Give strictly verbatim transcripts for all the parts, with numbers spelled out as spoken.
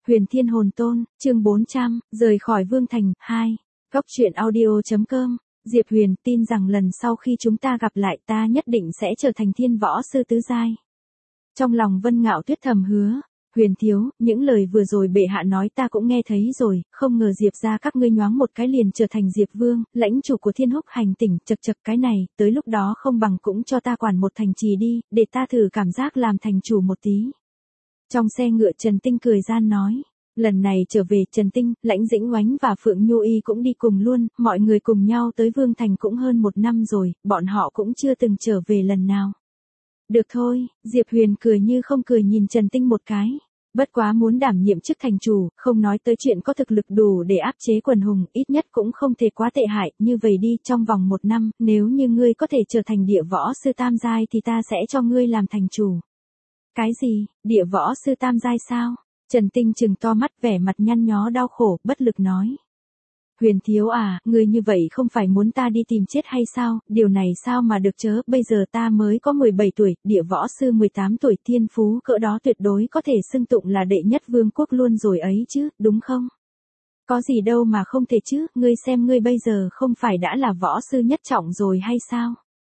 Huyền Thiên Hồn Tôn, chương bốn trăm, rời khỏi Vương Thành, hai. Góc truyện audio.com, Diệp Huyền tin rằng lần sau khi chúng ta gặp lại ta nhất định sẽ trở thành thiên võ sư tứ giai. Trong lòng Vân Ngạo Tuyết thầm hứa, Huyền thiếu, những lời vừa rồi bệ hạ nói ta cũng nghe thấy rồi, không ngờ Diệp gia các ngươi nhoáng một cái liền trở thành Diệp Vương, lãnh chủ của Thiên Húc hành tỉnh, chật chật cái này, tới lúc đó không bằng cũng cho ta quản một thành trì đi, để ta thử cảm giác làm thành chủ một tí. Trong xe ngựa Trần Tinh cười gian nói, lần này trở về Trần Tinh, Lãnh Dĩnh Oánh và Phượng Nhu Y cũng đi cùng luôn, mọi người cùng nhau tới Vương Thành cũng hơn một năm rồi, bọn họ cũng chưa từng trở về lần nào. Được thôi, Diệp Huyền cười như không cười nhìn Trần Tinh một cái. Bất quá muốn đảm nhiệm chức thành chủ, không nói tới chuyện có thực lực đủ để áp chế quần hùng, ít nhất cũng không thể quá tệ hại, như vậy đi, trong vòng một năm, nếu như ngươi có thể trở thành địa võ sư tam giai thì ta sẽ cho ngươi làm thành chủ. Cái gì, địa võ sư tam giai sao? Trần Tinh trừng to mắt vẻ mặt nhăn nhó đau khổ, bất lực nói. Huyền thiếu à, ngươi như vậy không phải muốn ta đi tìm chết hay sao, điều này sao mà được chớ, bây giờ ta mới có mười bảy tuổi, địa võ sư mười tám tuổi, thiên phú cỡ đó tuyệt đối có thể xưng tụng là đệ nhất vương quốc luôn rồi ấy chứ, đúng không? Có gì đâu mà không thể chứ, ngươi xem ngươi bây giờ không phải đã là võ sư nhất trọng rồi hay sao?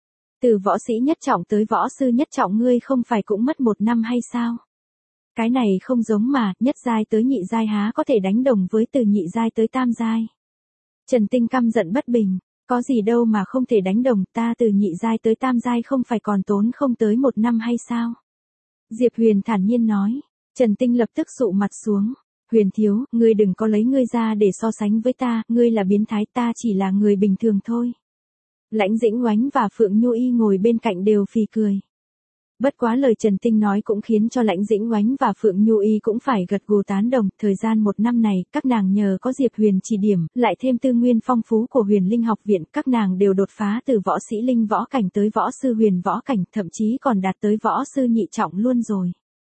Từ võ sĩ nhất trọng tới võ sư nhất trọng ngươi không phải cũng mất một năm hay sao? Cái này không giống mà, nhất giai tới nhị giai há có thể đánh đồng với từ nhị giai tới tam giai. Trần Tinh căm giận bất bình, có gì đâu mà không thể đánh đồng, ta từ nhị giai tới tam giai không phải còn tốn không tới một năm hay sao? Diệp Huyền thản nhiên nói. Trần Tinh lập tức sụ mặt xuống. Huyền thiếu, ngươi đừng có lấy ngươi ra để so sánh với ta, ngươi là biến thái, ta chỉ là người bình thường thôi. Lãnh Dĩnh Oánh và Phượng Nhu Y ngồi bên cạnh đều phì cười. Bất quá lời Trần Tinh nói cũng khiến cho Lãnh Dĩnh Oánh và Phượng Nhu Y cũng phải gật gù tán đồng, thời gian một năm này, các nàng nhờ có Diệp Huyền chỉ điểm, lại thêm tư nguyên phong phú của Huyền Linh học viện, các nàng đều đột phá từ võ sĩ linh võ cảnh tới võ sư huyền võ cảnh, thậm chí còn đạt tới võ sư nhị trọng luôn rồi.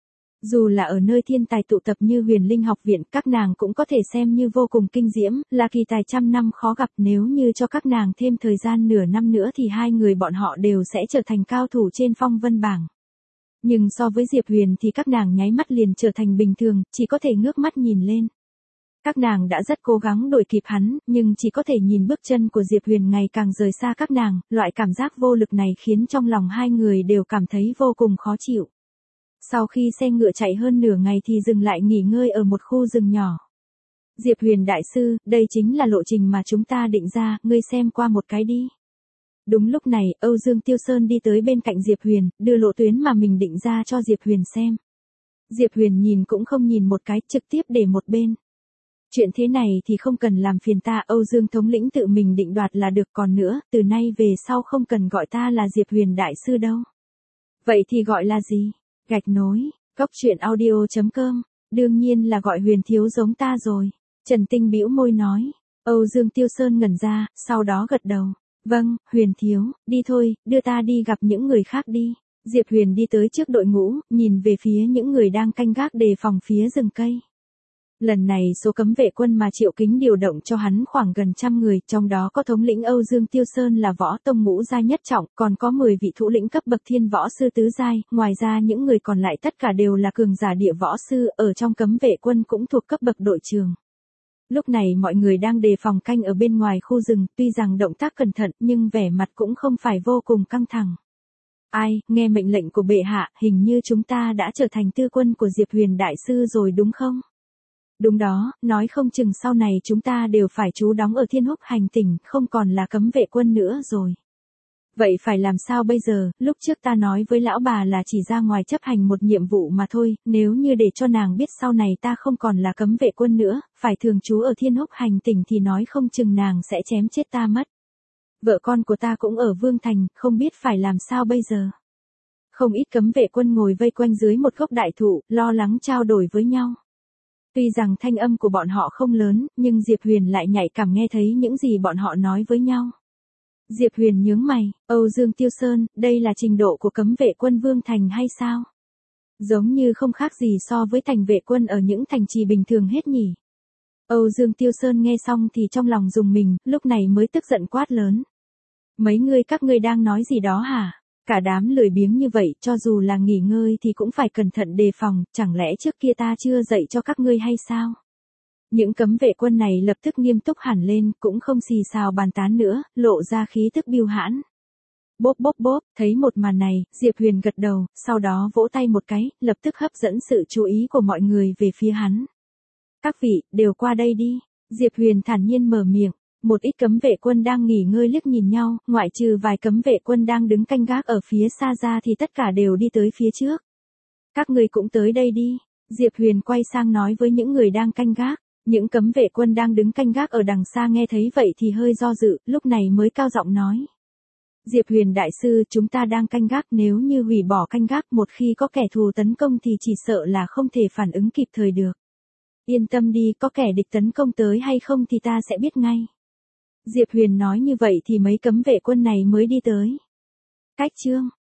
Dù là ở nơi thiên tài tụ tập như Huyền Linh học viện, các nàng cũng có thể xem như vô cùng kinh diễm, là kỳ tài trăm năm khó gặp, nếu như cho các nàng thêm thời gian nửa năm nữa thì hai người bọn họ đều sẽ trở thành cao thủ trên phong vân bảng. Nhưng so với Diệp Huyền thì các nàng nháy mắt liền trở thành bình thường, chỉ có thể ngước mắt nhìn lên. Các nàng đã rất cố gắng đuổi kịp hắn, nhưng chỉ có thể nhìn bước chân của Diệp Huyền ngày càng rời xa các nàng, loại cảm giác vô lực này khiến trong lòng hai người đều cảm thấy vô cùng khó chịu. Sau khi xe ngựa chạy hơn nửa ngày thì dừng lại nghỉ ngơi ở một khu rừng nhỏ. Diệp Huyền đại sư, đây chính là lộ trình mà chúng ta định ra, ngươi xem qua một cái đi. Đúng lúc này, Âu Dương Tiêu Sơn đi tới bên cạnh Diệp Huyền, đưa lộ tuyến mà mình định ra cho Diệp Huyền xem. Diệp Huyền nhìn cũng không nhìn một cái, trực tiếp để một bên. Chuyện thế này thì không cần làm phiền ta, Âu Dương thống lĩnh tự mình định đoạt là được, còn nữa, từ nay về sau không cần gọi ta là Diệp Huyền đại sư đâu. Vậy thì gọi là gì? Gạch nối, góc truyện audio.com, đương nhiên là gọi Huyền thiếu giống ta rồi. Trần Tinh bĩu môi nói. Âu Dương Tiêu Sơn ngẩn ra, sau đó gật đầu. Vâng, Huyền thiếu, đi thôi, đưa ta đi gặp những người khác đi. Diệp Huyền đi tới trước đội ngũ, nhìn về phía những người đang canh gác đề phòng phía rừng cây. Lần này số cấm vệ quân mà Triệu Kính điều động cho hắn khoảng gần trăm người, trong đó có thống lĩnh Âu Dương Tiêu Sơn là võ tông ngũ giai nhất trọng, còn có mười vị thủ lĩnh cấp bậc thiên võ sư tứ giai, ngoài ra những người còn lại tất cả đều là cường giả địa võ sư, ở trong cấm vệ quân cũng thuộc cấp bậc đội trưởng. Lúc này mọi người đang đề phòng canh ở bên ngoài khu rừng, tuy rằng động tác cẩn thận nhưng vẻ mặt cũng không phải vô cùng căng thẳng. Ai, nghe mệnh lệnh của bệ hạ, hình như chúng ta đã trở thành tư quân của Diệp Huyền đại sư rồi đúng không? Đúng đó, nói không chừng sau này chúng ta đều phải trú đóng ở Thiên Húc hành tỉnh, không còn là cấm vệ quân nữa rồi. Vậy phải làm sao bây giờ, lúc trước ta nói với lão bà là chỉ ra ngoài chấp hành một nhiệm vụ mà thôi, nếu như để cho nàng biết sau này ta không còn là cấm vệ quân nữa, phải thường trú ở Thiên Húc hành tỉnh thì nói không chừng nàng sẽ chém chết ta mất. Vợ con của ta cũng ở Vương Thành, không biết phải làm sao bây giờ. Không ít cấm vệ quân ngồi vây quanh dưới một gốc đại thụ, lo lắng trao đổi với nhau. Tuy rằng thanh âm của bọn họ không lớn, nhưng Diệp Huyền lại nhạy cảm nghe thấy những gì bọn họ nói với nhau. Diệp Huyền nhướng mày, Âu Dương Tiêu Sơn, đây là trình độ của cấm vệ quân Vương Thành hay sao? Giống như không khác gì so với thành vệ quân ở những thành trì bình thường hết nhỉ. Âu Dương Tiêu Sơn nghe xong thì trong lòng rùng mình, lúc này mới tức giận quát lớn. Mấy người các ngươi đang nói gì đó hả? Cả đám lười biếng như vậy, cho dù là nghỉ ngơi thì cũng phải cẩn thận đề phòng, chẳng lẽ trước kia ta chưa dạy cho các ngươi hay sao? Những cấm vệ quân này lập tức nghiêm túc hẳn lên, cũng không xì xào bàn tán nữa, lộ ra khí tức bưu hãn. Bốp bốp bốp, thấy một màn này, Diệp Huyền gật đầu, sau đó vỗ tay một cái, lập tức hấp dẫn sự chú ý của mọi người về phía hắn. Các vị, đều qua đây đi. Diệp Huyền thản nhiên mở miệng. Một ít cấm vệ quân đang nghỉ ngơi liếc nhìn nhau, ngoại trừ vài cấm vệ quân đang đứng canh gác ở phía xa ra thì tất cả đều đi tới phía trước. Các người cũng tới đây đi. Diệp Huyền quay sang nói với những người đang canh gác. Những cấm vệ quân đang đứng canh gác ở đằng xa nghe thấy vậy thì hơi do dự, lúc này mới cao giọng nói. Diệp Huyền đại sư, chúng ta đang canh gác, nếu như hủy bỏ canh gác một khi có kẻ thù tấn công thì chỉ sợ là không thể phản ứng kịp thời được. Yên tâm đi, có kẻ địch tấn công tới hay không thì ta sẽ biết ngay. Diệp Huyền nói như vậy thì mấy cấm vệ quân này mới đi tới. Cách chương